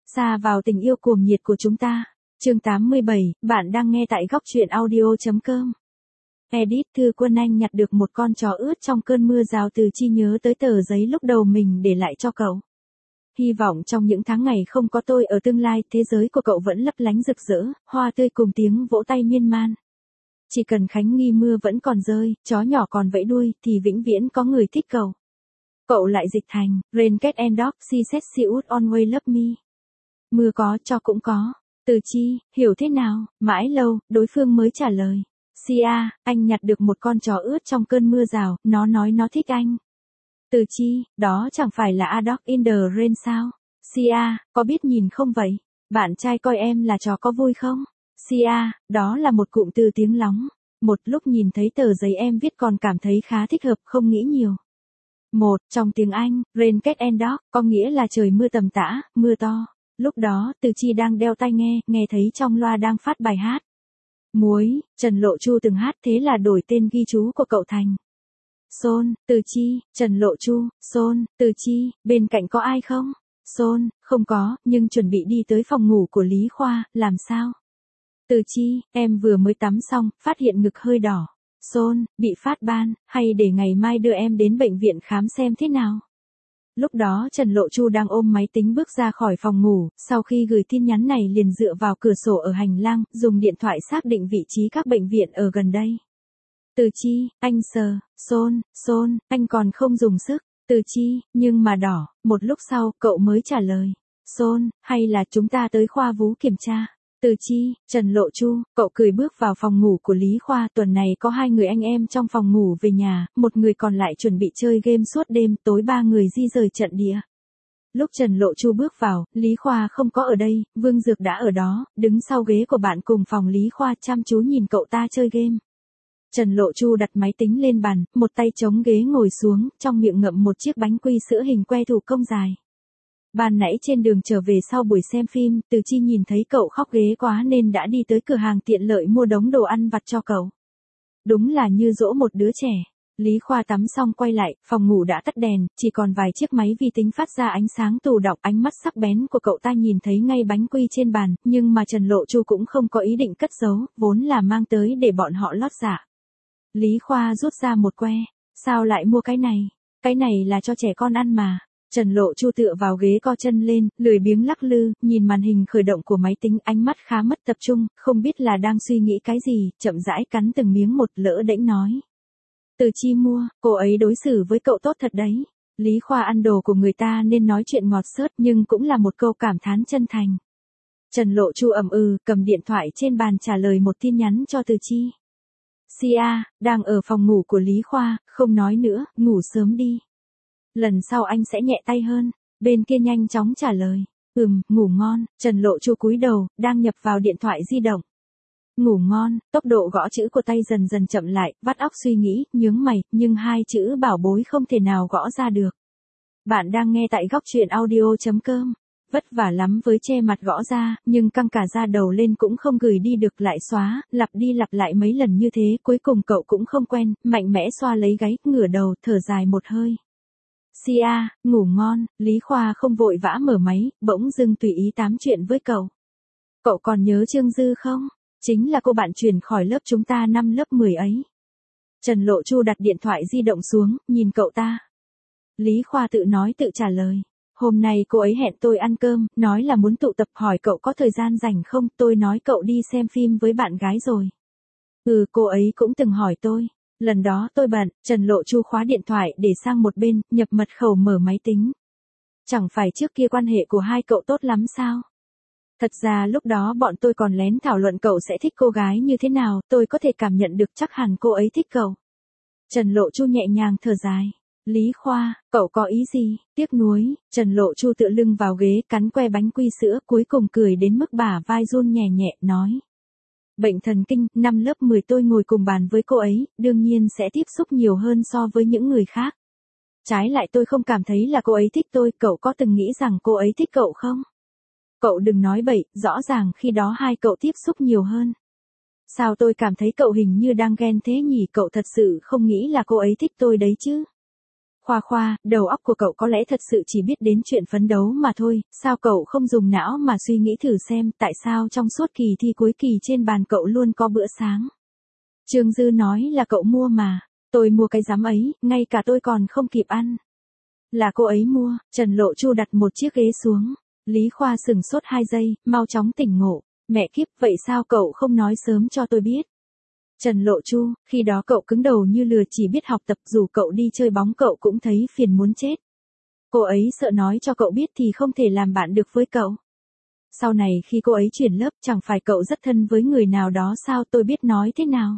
Xa vào tình yêu cuồng nhiệt của chúng ta. Chương 87, bạn đang nghe tại góc truyện audio.com. Edit Thư Quân Anh nhặt được một con chó ướt trong cơn mưa rào từ Chi nhớ tới tờ giấy lúc đầu mình để lại cho cậu. Hy vọng trong những tháng ngày không có tôi ở tương lai, thế giới của cậu vẫn lấp lánh rực rỡ, hoa tươi cùng tiếng vỗ tay miên man. Chỉ cần Khánh nghi mưa vẫn còn rơi, chó nhỏ còn vẫy đuôi, thì vĩnh viễn có người thích cậu. Cậu lại dịch thành, Rain Cat and Dog, she said she would always love me. Mưa có, cho cũng có. Từ Chi, hiểu thế nào, mãi lâu, đối phương mới trả lời. Sia, anh nhặt được một con chó ướt trong cơn mưa rào, nó nói nó thích anh. Từ Chi, đó chẳng phải là A Dog in the Rain sao? Sia, có biết nhìn không vậy? Bạn trai coi em là chó có vui không? Sia, đó là một cụm từ tiếng lóng. Một lúc nhìn thấy tờ giấy em viết còn cảm thấy khá thích hợp, không nghĩ nhiều. Trong tiếng Anh, Rain Cat and Dog, có nghĩa là trời mưa tầm tã, mưa to. Lúc đó, Từ Chi đang đeo tai nghe thấy trong loa đang phát bài hát. Muối, Trần Lộ Chu từng hát, thế là đổi tên ghi chú của cậu thành Son, Từ Chi, Trần Lộ Chu, Son, Từ Chi, bên cạnh có ai không? Son, không có, nhưng chuẩn bị đi tới phòng ngủ của Lý Khoa, làm sao? Từ Chi, em vừa mới tắm xong, phát hiện ngực hơi đỏ. Son, bị phát ban, hay để ngày mai đưa em đến bệnh viện khám xem thế nào? Lúc đó Trần Lộ Chu đang ôm máy tính bước ra khỏi phòng ngủ, sau khi gửi tin nhắn này liền dựa vào cửa sổ ở hành lang, dùng điện thoại xác định vị trí các bệnh viện ở gần đây. Từ Chi, anh sờ, Son, anh còn không dùng sức. Từ Chi, nhưng mà đỏ, một lúc sau, cậu mới trả lời. Son, hay là chúng ta tới khoa vú kiểm tra? Từ Chi, Trần Lộ Chu, cậu cười bước vào phòng ngủ của Lý Khoa. Tuần này có 2 người anh em trong phòng ngủ về nhà, một người còn lại chuẩn bị chơi game suốt đêm, tối 3 người di rời trận địa. Lúc Trần Lộ Chu bước vào, Lý Khoa không có ở đây, Vương Dược đã ở đó, đứng sau ghế của bạn cùng phòng Lý Khoa chăm chú nhìn cậu ta chơi game. Trần Lộ Chu đặt máy tính lên bàn, một tay chống ghế ngồi xuống, trong miệng ngậm một chiếc bánh quy sữa hình que thủ công dài. Ban nãy trên đường trở về sau buổi xem phim, Từ Chi nhìn thấy cậu khóc ghế quá nên đã đi tới cửa hàng tiện lợi mua đống đồ ăn vặt cho cậu. Đúng là như dỗ một đứa trẻ. Lý Khoa tắm xong quay lại, phòng ngủ đã tắt đèn, chỉ còn vài chiếc máy vi tính phát ra ánh sáng tù đọng. Ánh mắt sắc bén của cậu ta nhìn thấy ngay bánh quy trên bàn, nhưng mà Trần Lộ Chu cũng không có ý định cất giấu, vốn là mang tới để bọn họ lót dạ. Lý Khoa rút ra một que. Sao lại mua cái này? Cái này là cho trẻ con ăn mà. Trần Lộ Chu tựa vào ghế co chân lên, lười biếng lắc lư, nhìn màn hình khởi động của máy tính, ánh mắt khá mất tập trung, không biết là đang suy nghĩ cái gì, chậm rãi cắn từng miếng một, lỡ đễnh nói. Từ Chi mua, cô ấy đối xử với cậu tốt thật đấy. Lý Khoa ăn đồ của người ta nên nói chuyện ngọt xớt, nhưng cũng là một câu cảm thán chân thành. Trần Lộ Chu ậm cầm điện thoại trên bàn trả lời một tin nhắn cho Từ Chi. Sia, đang ở phòng ngủ của Lý Khoa, không nói nữa, ngủ sớm đi. Lần sau anh sẽ nhẹ tay hơn. Bên kia nhanh chóng trả lời. Ngủ ngon. Trần Lộ Chu cúi đầu, đang nhập vào điện thoại di động. Ngủ ngon, tốc độ gõ chữ của tay dần dần chậm lại, vắt óc suy nghĩ, nhướng mày, nhưng 2 chữ bảo bối không thể nào gõ ra được. Bạn đang nghe tại góc truyện audio.com. Vất vả lắm với che mặt gõ ra, nhưng căng cả da đầu lên cũng không gửi đi được, lại xóa, lặp đi lặp lại mấy lần như thế, cuối cùng cậu cũng không quen, mạnh mẽ xoa lấy gáy, ngửa đầu, thở dài một hơi. Sia, ngủ ngon. Lý Khoa không vội vã mở máy, bỗng dưng tùy ý tám chuyện với cậu. Cậu còn nhớ Trương Dư không? Chính là cô bạn chuyển khỏi lớp chúng ta năm lớp 10 ấy. Trần Lộ Chu đặt điện thoại di động xuống, nhìn cậu ta. Lý Khoa tự nói tự trả lời. Hôm nay cô ấy hẹn tôi ăn cơm, nói là muốn tụ tập, hỏi cậu có thời gian rảnh không, tôi nói cậu đi xem phim với bạn gái rồi. Cô ấy cũng từng hỏi tôi. Lần đó tôi bận, Trần Lộ Chu khóa điện thoại để sang một bên, nhập mật khẩu mở máy tính. Chẳng phải trước kia quan hệ của hai cậu tốt lắm sao? Thật ra lúc đó bọn tôi còn lén thảo luận cậu sẽ thích cô gái như thế nào, tôi có thể cảm nhận được chắc hẳn cô ấy thích cậu. Trần Lộ Chu nhẹ nhàng thở dài. Lý Khoa, cậu có ý gì? Tiếc nuối. Trần Lộ Chu tựa lưng vào ghế, cắn que bánh quy sữa, cuối cùng cười đến mức bả vai run nhẹ nhẹ, nói. Bệnh thần kinh, năm lớp 10 tôi ngồi cùng bàn với cô ấy, đương nhiên sẽ tiếp xúc nhiều hơn so với những người khác. Trái lại tôi không cảm thấy là cô ấy thích tôi, cậu có từng nghĩ rằng cô ấy thích cậu không? Cậu đừng nói bậy, rõ ràng khi đó hai cậu tiếp xúc nhiều hơn. Sao tôi cảm thấy cậu hình như đang ghen thế nhỉ, cậu thật sự không nghĩ là cô ấy thích tôi đấy chứ? Khoa khoa, đầu óc của cậu có lẽ thật sự chỉ biết đến chuyện phấn đấu mà thôi, sao cậu không dùng não mà suy nghĩ thử xem tại sao trong suốt kỳ thi cuối kỳ trên bàn cậu luôn có bữa sáng. Trương Dư nói là cậu mua mà, tôi mua cái dám ấy, ngay cả tôi còn không kịp ăn. Là cô ấy mua, Trần Lộ Chu đặt một chiếc ghế xuống. Lý Khoa sừng sốt 2 giây, mau chóng tỉnh ngộ. Mẹ kiếp, vậy sao cậu không nói sớm cho tôi biết? Trần Lộ Chu, khi đó cậu cứng đầu như lừa chỉ biết học tập, dù cậu đi chơi bóng cậu cũng thấy phiền muốn chết. Cô ấy sợ nói cho cậu biết thì không thể làm bạn được với cậu. Sau này khi cô ấy chuyển lớp chẳng phải cậu rất thân với người nào đó sao, tôi biết nói thế nào.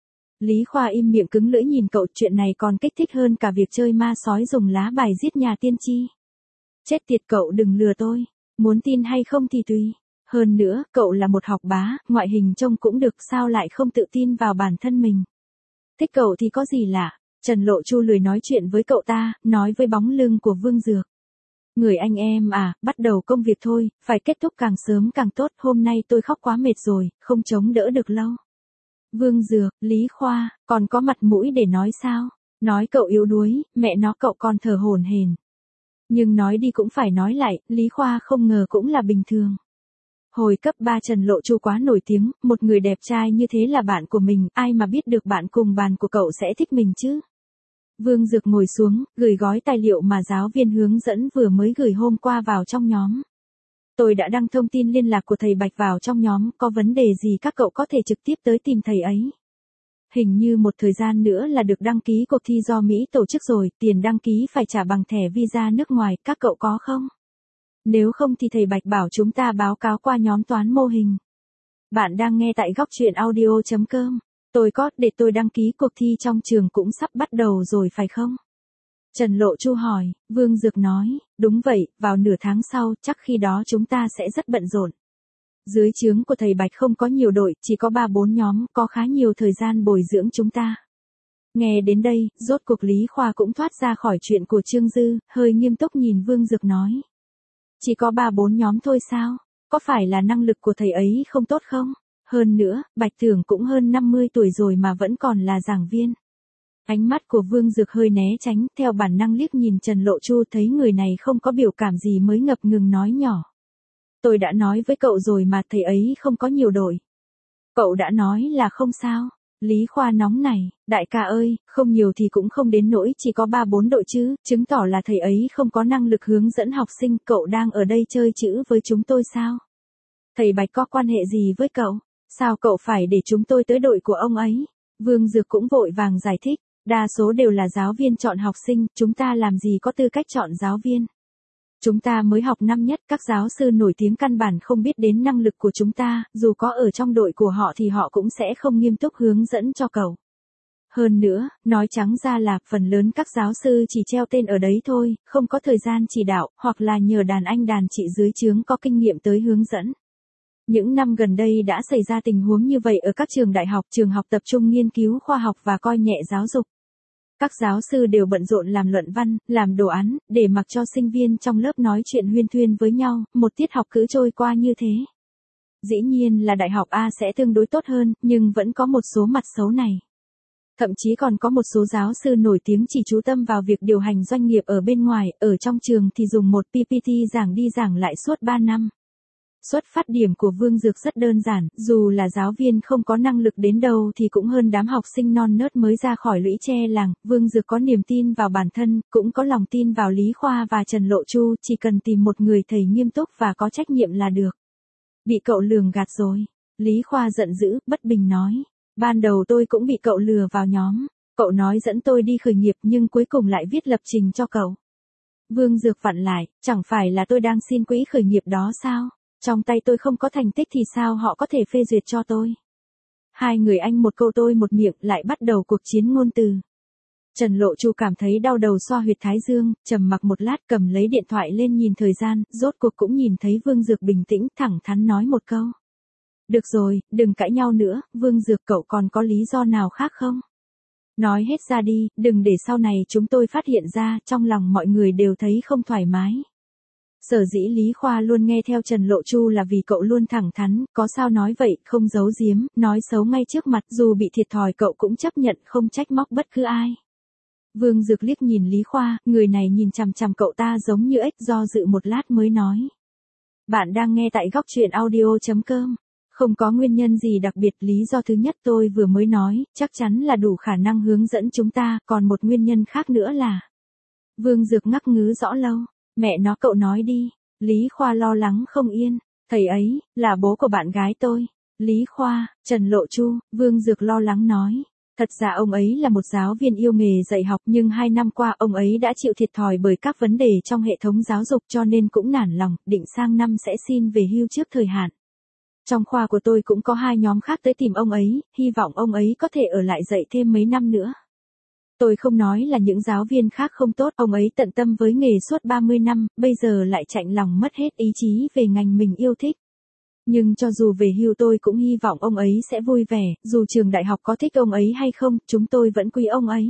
Lý Khoa im miệng cứng lưỡi nhìn cậu, chuyện này còn kích thích hơn cả việc chơi ma sói dùng lá bài giết nhà tiên tri. Chết tiệt, cậu đừng lừa tôi, muốn tin hay không thì tùy. Hơn nữa, cậu là một học bá, ngoại hình trông cũng được, sao lại không tự tin vào bản thân mình. Thích cậu thì có gì lạ. Trần Lộ Chu lười nói chuyện với cậu ta, nói với bóng lưng của Vương Dược. Người anh em à, bắt đầu công việc thôi, phải kết thúc càng sớm càng tốt, hôm nay tôi khóc quá mệt rồi, không chống đỡ được lâu. Vương Dược, Lý Khoa, còn có mặt mũi để nói sao? Nói cậu yếu đuối, mẹ nó cậu còn thở hổn hển. Nhưng nói đi cũng phải nói lại, Lý Khoa không ngờ cũng là bình thường. Hồi cấp 3 Trần Lộ Chu quá nổi tiếng, một người đẹp trai như thế là bạn của mình, ai mà biết được bạn cùng bàn của cậu sẽ thích mình chứ? Vương Dược ngồi xuống, gửi gói tài liệu mà giáo viên hướng dẫn vừa mới gửi hôm qua vào trong nhóm. Tôi đã đăng thông tin liên lạc của thầy Bạch vào trong nhóm, có vấn đề gì các cậu có thể trực tiếp tới tìm thầy ấy. Hình như một thời gian nữa là được đăng ký cuộc thi do Mỹ tổ chức rồi, tiền đăng ký phải trả bằng thẻ visa nước ngoài, các cậu có không? Nếu không thì thầy Bạch bảo chúng ta báo cáo qua nhóm toán mô hình. Bạn đang nghe tại góc truyện audio.com. Tôi có, để tôi đăng ký cuộc thi trong trường cũng sắp bắt đầu rồi phải không? Trần Lộ Chu hỏi, Vương Dược nói, đúng vậy, vào nửa tháng sau, chắc khi đó chúng ta sẽ rất bận rộn. Dưới trướng của thầy Bạch không có nhiều đội, chỉ có 3-4 nhóm, có khá nhiều thời gian bồi dưỡng chúng ta. Nghe đến đây, rốt cuộc Lý Khoa cũng thoát ra khỏi chuyện của Trương Dư, hơi nghiêm túc nhìn Vương Dược nói. Chỉ có 3-4 nhóm thôi sao? Có phải là năng lực của thầy ấy không tốt không? Hơn nữa, Bạch Tưởng cũng hơn 50 tuổi rồi mà vẫn còn là giảng viên. Ánh mắt của Vương Dược hơi né tránh, theo bản năng liếc nhìn Trần Lộ Chu, thấy người này không có biểu cảm gì mới ngập ngừng nói nhỏ. Tôi đã nói với cậu rồi mà, thầy ấy không có nhiều đội. Cậu đã nói là không sao. Lý Khoa nóng này, đại ca ơi, không nhiều thì cũng không đến nỗi chỉ có 3-4 đội chứ, chứng tỏ là thầy ấy không có năng lực hướng dẫn học sinh, cậu đang ở đây chơi chữ với chúng tôi sao? Thầy Bạch có quan hệ gì với cậu? Sao cậu phải để chúng tôi tới đội của ông ấy? Vương Dược cũng vội vàng giải thích, đa số đều là giáo viên chọn học sinh, chúng ta làm gì có tư cách chọn giáo viên. Chúng ta mới học năm nhất, các giáo sư nổi tiếng căn bản không biết đến năng lực của chúng ta, dù có ở trong đội của họ thì họ cũng sẽ không nghiêm túc hướng dẫn cho cậu. Hơn nữa, nói trắng ra là phần lớn các giáo sư chỉ treo tên ở đấy thôi, không có thời gian chỉ đạo, hoặc là nhờ đàn anh đàn chị dưới trướng có kinh nghiệm tới hướng dẫn. Những năm gần đây đã xảy ra tình huống như vậy ở các trường đại học, trường học tập trung nghiên cứu khoa học và coi nhẹ giáo dục. Các giáo sư đều bận rộn làm luận văn, làm đồ án, để mặc cho sinh viên trong lớp nói chuyện huyên thuyên với nhau, một tiết học cứ trôi qua như thế. Dĩ nhiên là đại học A sẽ tương đối tốt hơn, nhưng vẫn có một số mặt xấu này. Thậm chí còn có một số giáo sư nổi tiếng chỉ chú tâm vào việc điều hành doanh nghiệp ở bên ngoài, ở trong trường thì dùng một PPT giảng đi giảng lại suốt 3 năm. Xuất phát điểm của Vương Dược rất đơn giản, dù là giáo viên không có năng lực đến đâu thì cũng hơn đám học sinh non nớt mới ra khỏi lũy tre làng. Vương Dược có niềm tin vào bản thân, cũng có lòng tin vào Lý Khoa và Trần Lộ Chu, chỉ cần tìm một người thầy nghiêm túc và có trách nhiệm là được. Bị cậu lường gạt rồi. Lý Khoa giận dữ, bất bình nói. Ban đầu tôi cũng bị cậu lừa vào nhóm. Cậu nói dẫn tôi đi khởi nghiệp nhưng cuối cùng lại viết lập trình cho cậu. Vương Dược vặn lại, chẳng phải là tôi đang xin quỹ khởi nghiệp đó sao? Trong tay tôi không có thành tích thì sao họ có thể phê duyệt cho tôi? Hai người anh một câu tôi một miệng lại bắt đầu cuộc chiến ngôn từ. Trần Lộ Chu cảm thấy đau đầu xoa huyệt thái dương, trầm mặc một lát cầm lấy điện thoại lên nhìn thời gian, rốt cuộc cũng nhìn thấy Vương Dược bình tĩnh thẳng thắn nói một câu. Được rồi, đừng cãi nhau nữa, Vương Dược cậu còn có lý do nào khác không? Nói hết ra đi, đừng để sau này chúng tôi phát hiện ra, trong lòng mọi người đều thấy không thoải mái. Sở dĩ Lý Khoa luôn nghe theo Trần Lộ Chu là vì cậu luôn thẳng thắn, có sao nói vậy, không giấu giếm, nói xấu ngay trước mặt, dù bị thiệt thòi cậu cũng chấp nhận, không trách móc bất cứ ai. Vương Dược liếc nhìn Lý Khoa, người này nhìn chằm chằm cậu ta giống như ếch, do dự một lát mới nói. Bạn đang nghe tại góc truyện audio.com. Không có nguyên nhân gì đặc biệt, lý do thứ nhất tôi vừa mới nói, chắc chắn là đủ khả năng hướng dẫn chúng ta, còn một nguyên nhân khác nữa là. Vương Dược ngắc ngứ rõ lâu, mẹ nó cậu nói đi. Lý Khoa lo lắng không yên, thầy ấy, là bố của bạn gái tôi. Lý Khoa, Trần Lộ Chu, Vương Dược lo lắng nói. Thật ra ông ấy là một giáo viên yêu nghề dạy học, nhưng 2 năm qua ông ấy đã chịu thiệt thòi bởi các vấn đề trong hệ thống giáo dục, cho nên cũng nản lòng, định sang năm sẽ xin về hưu trước thời hạn. Trong khoa của tôi cũng có 2 nhóm khác tới tìm ông ấy, hy vọng ông ấy có thể ở lại dạy thêm mấy năm nữa. Tôi không nói là những giáo viên khác không tốt, ông ấy tận tâm với nghề suốt 30 năm, bây giờ lại chạnh lòng mất hết ý chí về ngành mình yêu thích. Nhưng cho dù về hưu tôi cũng hy vọng ông ấy sẽ vui vẻ, dù trường đại học có thích ông ấy hay không, chúng tôi vẫn quý ông ấy.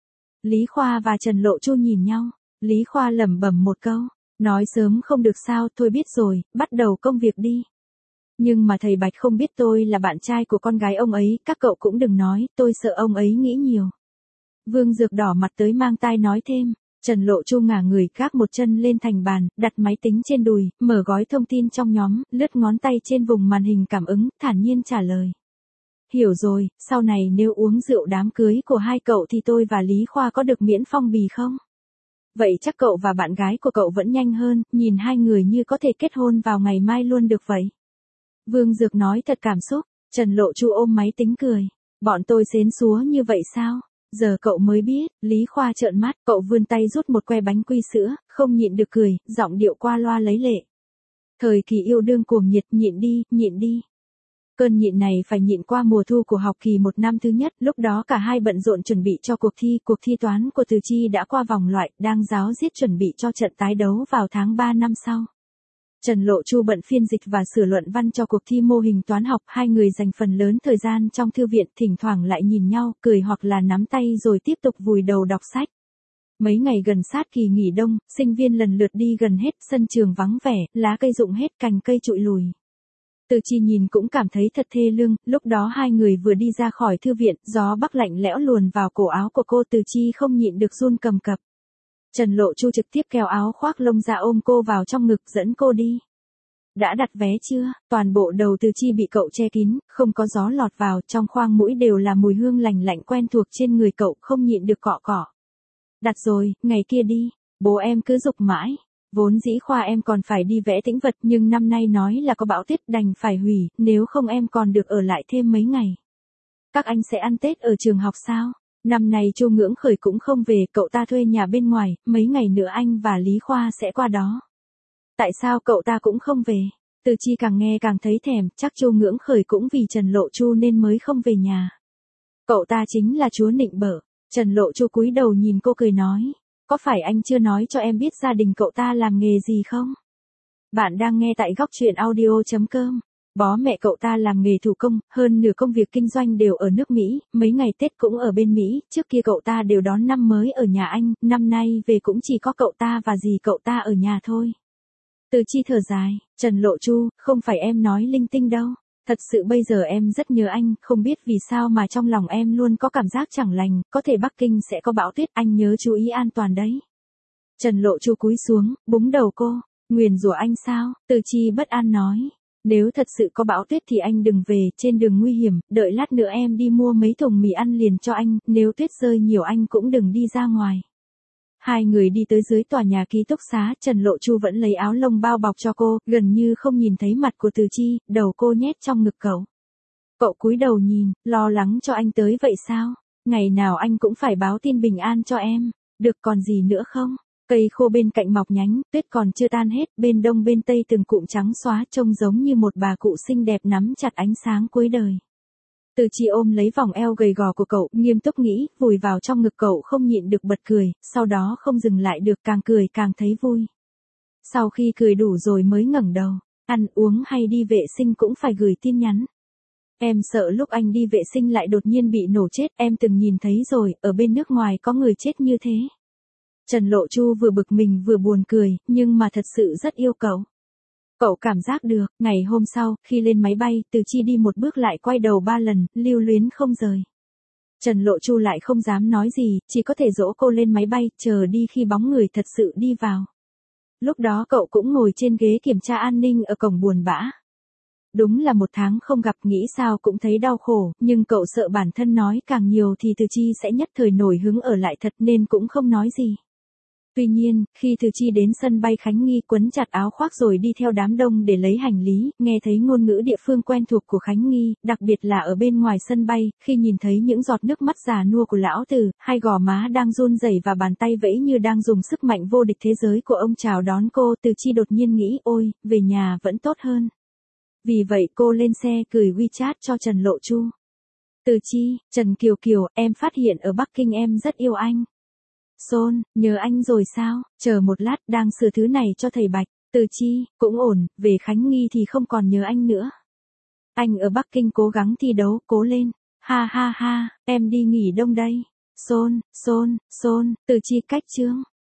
Lý Khoa và Trần Lộ Chu nhìn nhau, Lý Khoa lẩm bẩm một câu, nói sớm không được sao, thôi biết rồi, bắt đầu công việc đi. Nhưng mà thầy Bạch không biết tôi là bạn trai của con gái ông ấy, các cậu cũng đừng nói, tôi sợ ông ấy nghĩ nhiều. Vương Dược đỏ mặt tới mang tai nói thêm. Trần Lộ Chu ngả người gác một chân lên thành bàn, đặt máy tính trên đùi, mở gói thông tin trong nhóm, lướt ngón tay trên vùng màn hình cảm ứng, thản nhiên trả lời. Hiểu rồi, sau này nếu uống rượu đám cưới của hai cậu thì tôi và Lý Khoa có được miễn phong bì không? Vậy chắc cậu và bạn gái của cậu vẫn nhanh hơn, nhìn hai người như có thể kết hôn vào ngày mai luôn được vậy. Vương Dược nói thật cảm xúc, Trần Lộ Chu ôm máy tính cười. Bọn tôi xến xúa như vậy sao? Giờ cậu mới biết, Lý Khoa trợn mắt, cậu vươn tay rút một que bánh quy sữa, không nhịn được cười, giọng điệu qua loa lấy lệ. Thời kỳ yêu đương cuồng nhiệt, nhịn đi, nhịn đi. Cơn nhịn này phải nhịn qua mùa thu của học kỳ 1 năm thứ nhất, lúc đó cả hai bận rộn chuẩn bị cho cuộc thi toán của Từ Chi đã qua vòng loại, đang ráo riết chuẩn bị cho trận tái đấu vào tháng 3 năm sau. Trần Lộ Chu bận phiên dịch và sửa luận văn cho cuộc thi mô hình toán học, hai người dành phần lớn thời gian trong thư viện, thỉnh thoảng lại nhìn nhau, cười hoặc là nắm tay rồi tiếp tục vùi đầu đọc sách. Mấy ngày gần sát kỳ nghỉ đông, sinh viên lần lượt đi gần hết, sân trường vắng vẻ, lá cây rụng hết, cành cây trụi lùi. Từ Chi nhìn cũng cảm thấy thật thê lương, lúc đó hai người vừa đi ra khỏi thư viện, gió bắc lạnh lẽo luồn vào cổ áo của cô, Từ Chi không nhịn được run cầm cập. Trần Lộ Chu trực tiếp kéo áo khoác lông ra ôm cô vào trong ngực dẫn cô đi. Đã đặt vé chưa? Toàn bộ đầu Từ Chi bị cậu che kín, không có gió lọt vào, trong khoang mũi đều là mùi hương lành lạnh quen thuộc trên người cậu, không nhịn được cọ cọ. Đặt rồi, ngày kia đi, bố em cứ giục mãi. Vốn dĩ Khoa em còn phải đi vẽ tĩnh vật, nhưng năm nay nói là có bão tuyết đành phải hủy, nếu không em còn được ở lại thêm mấy ngày. Các anh sẽ ăn Tết ở trường học sao? Năm nay Chu Ngưỡng Khởi cũng không về, cậu ta thuê nhà bên ngoài, mấy ngày nữa anh và Lý Khoa sẽ qua đó. Tại sao cậu ta cũng không về? Từ Chi càng nghe càng thấy thèm, chắc Chu Ngưỡng Khởi cũng vì Trần Lộ Chu nên mới không về nhà. Cậu ta chính là chúa nịnh bợ. Trần Lộ Chu cúi đầu nhìn cô cười nói, có phải anh chưa nói cho em biết gia đình cậu ta làm nghề gì không? Bạn đang nghe tại góc truyện audio.com. Bố mẹ cậu ta làm nghề thủ công, hơn nửa công việc kinh doanh đều ở nước Mỹ, mấy ngày Tết cũng ở bên Mỹ, trước kia cậu ta đều đón năm mới ở nhà anh, năm nay về cũng chỉ có cậu ta và dì cậu ta ở nhà thôi. Từ Chi thở dài, Trần Lộ Chu, không phải em nói linh tinh đâu. Thật sự bây giờ em rất nhớ anh, không biết vì sao mà trong lòng em luôn có cảm giác chẳng lành, có thể Bắc Kinh sẽ có bão tuyết, anh nhớ chú ý an toàn đấy. Trần Lộ Chu cúi xuống, búng đầu cô, nguyền rủa anh sao? Từ Chi bất an nói, nếu thật sự có bão tuyết thì anh đừng về, trên đường nguy hiểm, đợi lát nữa em đi mua mấy thùng mì ăn liền cho anh, nếu tuyết rơi nhiều anh cũng đừng đi ra ngoài. Hai người đi tới dưới tòa nhà ký túc xá, Trần Lộ Chu vẫn lấy áo lông bao bọc cho cô, gần như không nhìn thấy mặt của Từ Chi, đầu cô nhét trong ngực cậu. Cậu cúi đầu nhìn, lo lắng cho anh tới vậy sao? Ngày nào anh cũng phải báo tin bình an cho em, được còn gì nữa không? Cây khô bên cạnh mọc nhánh, tuyết còn chưa tan hết, bên đông bên tây từng cụm trắng xóa trông giống như một bà cụ xinh đẹp nắm chặt ánh sáng cuối đời. Từ Chi ôm lấy vòng eo gầy gò của cậu, nghiêm túc nghĩ, vùi vào trong ngực cậu không nhịn được bật cười, sau đó không dừng lại được, càng cười càng thấy vui. Sau khi cười đủ rồi mới ngẩng đầu, ăn uống hay đi vệ sinh cũng phải gửi tin nhắn. Em sợ lúc anh đi vệ sinh lại đột nhiên bị nổ chết, em từng nhìn thấy rồi, ở bên nước ngoài có người chết như thế. Trần Lộ Chu vừa bực mình vừa buồn cười, nhưng mà thật sự rất yêu cậu. Cậu cảm giác được, ngày hôm sau, khi lên máy bay, Từ Chi đi một bước lại quay đầu 3 lần, lưu luyến không rời. Trần Lộ Chu lại không dám nói gì, chỉ có thể dỗ cô lên máy bay, chờ đi khi bóng người thật sự đi vào. Lúc đó cậu cũng ngồi trên ghế kiểm tra an ninh ở cổng buồn bã. Đúng là 1 tháng không gặp, nghĩ sao cũng thấy đau khổ, nhưng cậu sợ bản thân nói càng nhiều thì Từ Chi sẽ nhất thời nổi hứng ở lại thật nên cũng không nói gì. Tuy nhiên, khi Từ Chi đến sân bay Khánh Nghi quấn chặt áo khoác rồi đi theo đám đông để lấy hành lý, nghe thấy ngôn ngữ địa phương quen thuộc của Khánh Nghi, đặc biệt là ở bên ngoài sân bay, khi nhìn thấy những giọt nước mắt già nua của lão Từ, hai gò má đang run rẩy và bàn tay vẫy như đang dùng sức mạnh vô địch thế giới của ông chào đón cô, Từ Chi đột nhiên nghĩ, ôi, về nhà vẫn tốt hơn. Vì vậy cô lên xe gửi WeChat cho Trần Lộ Chu. Từ Chi, Trần Kiều Kiều, em phát hiện ở Bắc Kinh em rất yêu anh. Son, nhớ anh rồi sao, chờ một lát, đang sửa thứ này cho thầy Bạch. Từ Chi, cũng ổn, về Khánh Nghi thì không còn nhớ anh nữa. Anh ở Bắc Kinh cố gắng thi đấu, cố lên. Ha ha ha, em đi nghỉ đông đây. Son, Từ Chi cách chương.